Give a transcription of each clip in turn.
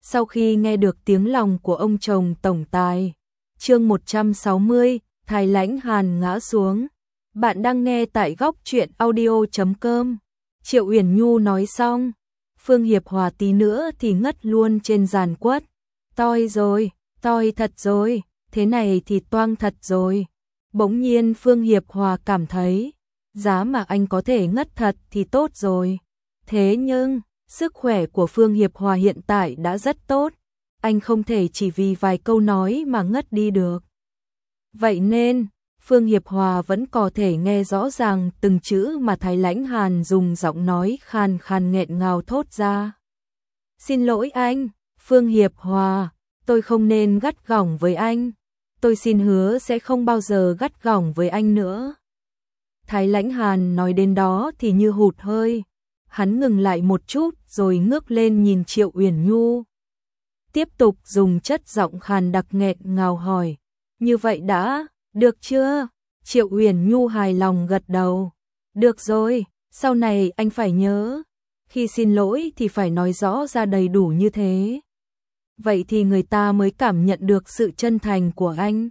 Sau khi nghe được tiếng lòng của ông chồng tổng tài. Chương 160, Thái Lãnh Hàn ngã xuống. Bạn đang nghe tại góc truyện audio.com. Triệu Uyển Nhu nói xong, Phương Hiệp Hòa tí nữa thì ngất luôn trên giàn quất. Toi rồi, toi thật rồi, thế này thì toang thật rồi. Bỗng nhiên Phương Hiệp Hòa cảm thấy, giá mà anh có thể ngất thật thì tốt rồi. Thế nhưng, sức khỏe của Phương Hiệp Hòa hiện tại đã rất tốt, anh không thể chỉ vì vài câu nói mà ngất đi được. Vậy nên, Phương Hiệp Hòa vẫn có thể nghe rõ ràng từng chữ mà Thái Lãnh Hàn dùng giọng nói khàn khàn nghẹn ngào thốt ra. Xin lỗi anh, Phương Hiệp Hòa, tôi không nên gắt gỏng với anh. Tôi xin hứa sẽ không bao giờ gắt gỏng với anh nữa. Thái Lãnh Hàn nói đến đó thì như hụt hơi. Hắn ngừng lại một chút rồi ngước lên nhìn Triệu Uyển Nhu. Tiếp tục dùng chất giọng khàn đặc nghẹn ngào hỏi. Như vậy đã, được chưa? Triệu Uyển Nhu hài lòng gật đầu. Được rồi, sau này anh phải nhớ. Khi xin lỗi thì phải nói rõ ra đầy đủ như thế. Vậy thì người ta mới cảm nhận được sự chân thành của anh.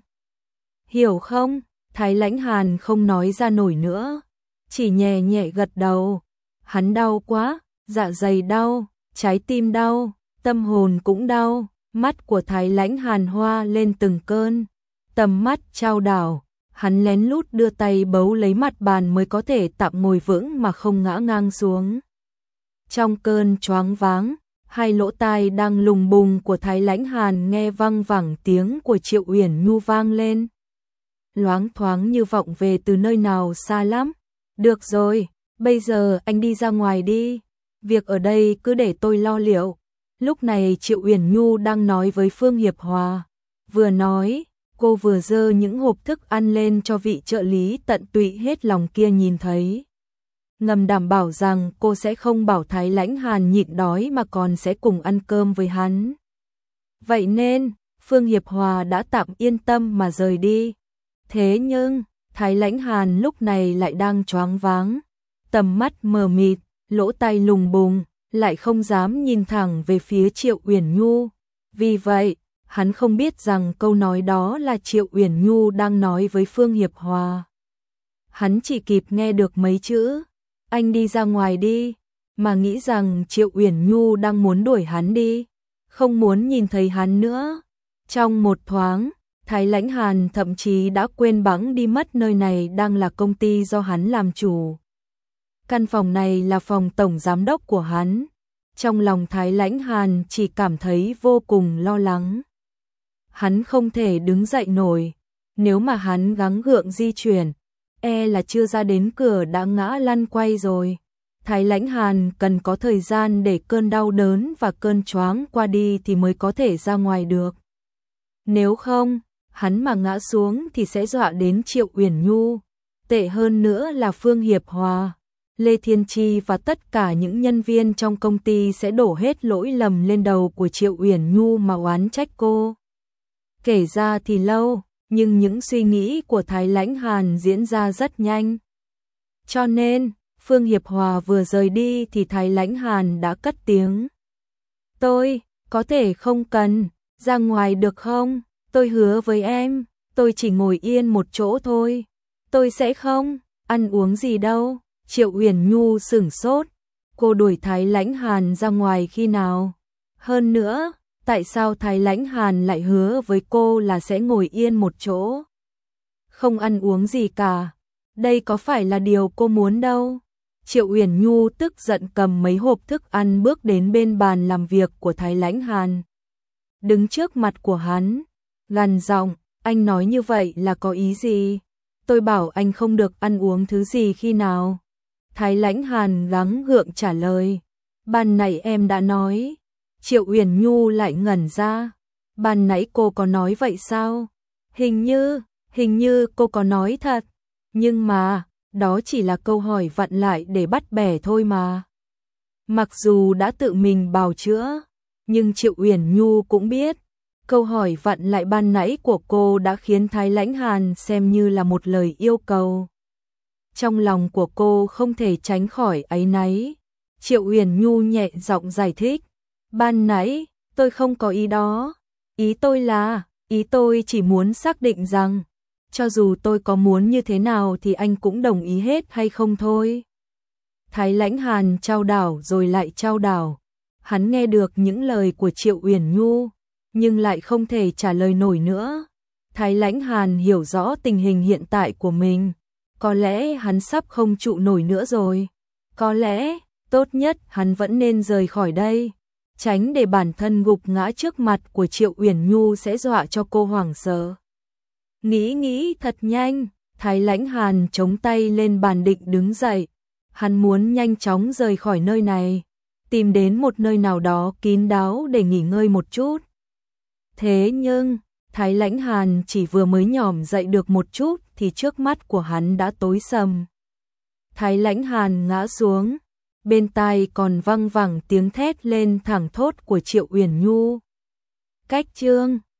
Hiểu không? Thái Lãnh Hàn không nói ra nổi nữa. Chỉ nhẹ nhẹ gật đầu. Hắn đau quá, dạ dày đau, trái tim đau, tâm hồn cũng đau. Mắt của Thái Lãnh Hàn hoa lên từng cơn. Tầm mắt trao đảo, hắn lén lút đưa tay bấu lấy mặt bàn mới có thể tạm ngồi vững mà không ngã ngang xuống. Trong cơn choáng váng, hai lỗ tai đang lùng bùng của Thái Lãnh Hàn nghe văng vẳng tiếng của Triệu Uyển Nhu vang lên. Loáng thoáng như vọng về từ nơi nào xa lắm. Được rồi, bây giờ anh đi ra ngoài đi. Việc ở đây cứ để tôi lo liệu. Lúc này Triệu Uyển Nhu đang nói với Phương Hiệp Hòa. Vừa nói, cô vừa dơ những hộp thức ăn lên cho vị trợ lý tận tụy hết lòng kia nhìn thấy. Ngầm đảm bảo rằng cô sẽ không bảo Thái Lãnh Hàn nhịn đói mà còn sẽ cùng ăn cơm với hắn. Vậy nên, Phương Hiệp Hòa đã tạm yên tâm mà rời đi. Thế nhưng, Thái Lãnh Hàn lúc này lại đang choáng váng. Tầm mắt mờ mịt, lỗ tai lùng bùng, lại không dám nhìn thẳng về phía Triệu Uyển Nhu. Vì vậy, hắn không biết rằng câu nói đó là Triệu Uyển Nhu đang nói với Phương Hiệp Hòa. Hắn chỉ kịp nghe được mấy chữ, anh đi ra ngoài đi, mà nghĩ rằng Triệu Uyển Nhu đang muốn đuổi hắn đi, không muốn nhìn thấy hắn nữa. Trong một thoáng, Thái Lãnh Hàn thậm chí đã quên bẵng đi mất nơi này đang là công ty do hắn làm chủ. Căn phòng này là phòng tổng giám đốc của hắn. Trong lòng Thái Lãnh Hàn chỉ cảm thấy vô cùng lo lắng. Hắn không thể đứng dậy nổi. Nếu mà hắn gắng gượng di chuyển, là chưa ra đến cửa đã ngã lăn quay rồi. Thái Lãnh Hàn cần có thời gian để cơn đau đớn và cơn choáng qua đi thì mới có thể ra ngoài được. Nếu không, hắn mà ngã xuống thì sẽ dọa đến Triệu Uyển Nhu. Tệ hơn nữa là Phương Hiệp Hòa, Lê Thiên Chi và tất cả những nhân viên trong công ty sẽ đổ hết lỗi lầm lên đầu của Triệu Uyển Nhu mà oán trách cô. Kể ra thì lâu, nhưng những suy nghĩ của Thái Lãnh Hàn diễn ra rất nhanh. Cho nên, Phương Hiệp Hòa vừa rời đi thì Thái Lãnh Hàn đã cất tiếng. Tôi, có thể không cần, ra ngoài được không? Tôi hứa với em, tôi chỉ ngồi yên một chỗ thôi. Tôi sẽ không ăn uống gì đâu. Triệu Uyển Nhu sửng sốt. Cô đuổi Thái Lãnh Hàn ra ngoài khi nào? Hơn nữa, tại sao Thái Lãnh Hàn lại hứa với cô là sẽ ngồi yên một chỗ? Không ăn uống gì cả. Đây có phải là điều cô muốn đâu. Triệu Uyển Nhu tức giận cầm mấy hộp thức ăn bước đến bên bàn làm việc của Thái Lãnh Hàn. Đứng trước mặt của hắn, gằn giọng, anh nói như vậy là có ý gì? Tôi bảo anh không được ăn uống thứ gì khi nào? Thái Lãnh Hàn gắng gượng trả lời. Ban nãy em đã nói. Triệu Uyển Nhu lại ngẩn ra. Ban nãy cô có nói vậy sao? Hình như cô có nói thật. Nhưng mà, đó chỉ là câu hỏi vặn lại để bắt bẻ thôi mà. Mặc dù đã tự mình bào chữa, nhưng Triệu Uyển Nhu cũng biết. Câu hỏi vặn lại ban nãy của cô đã khiến Thái Lãnh Hàn xem như là một lời yêu cầu. Trong lòng của cô không thể tránh khỏi áy náy. Triệu Uyển Nhu nhẹ giọng giải thích. Ban nãy, tôi không có ý đó. Ý tôi chỉ muốn xác định rằng, cho dù tôi có muốn như thế nào thì anh cũng đồng ý hết hay không thôi. Thái Lãnh Hàn chao đảo rồi lại chao đảo. Hắn nghe được những lời của Triệu Uyển Nhu, nhưng lại không thể trả lời nổi nữa. Thái Lãnh Hàn hiểu rõ tình hình hiện tại của mình. Có lẽ hắn sắp không trụ nổi nữa rồi. Có lẽ, tốt nhất hắn vẫn nên rời khỏi đây. Tránh để bản thân gục ngã trước mặt của Triệu Uyển Nhu sẽ dọa cho cô hoảng sợ. Nghĩ thật nhanh, Thái Lãnh Hàn chống tay lên bàn định đứng dậy. Hắn muốn nhanh chóng rời khỏi nơi này, tìm đến một nơi nào đó kín đáo để nghỉ ngơi một chút. Thế nhưng, Thái Lãnh Hàn chỉ vừa mới nhỏm dậy được một chút thì trước mắt của hắn đã tối sầm. Thái Lãnh Hàn ngã xuống, bên tai còn văng vẳng tiếng thét lên thẳng thốt của Triệu Uyển Nhu. Cách chương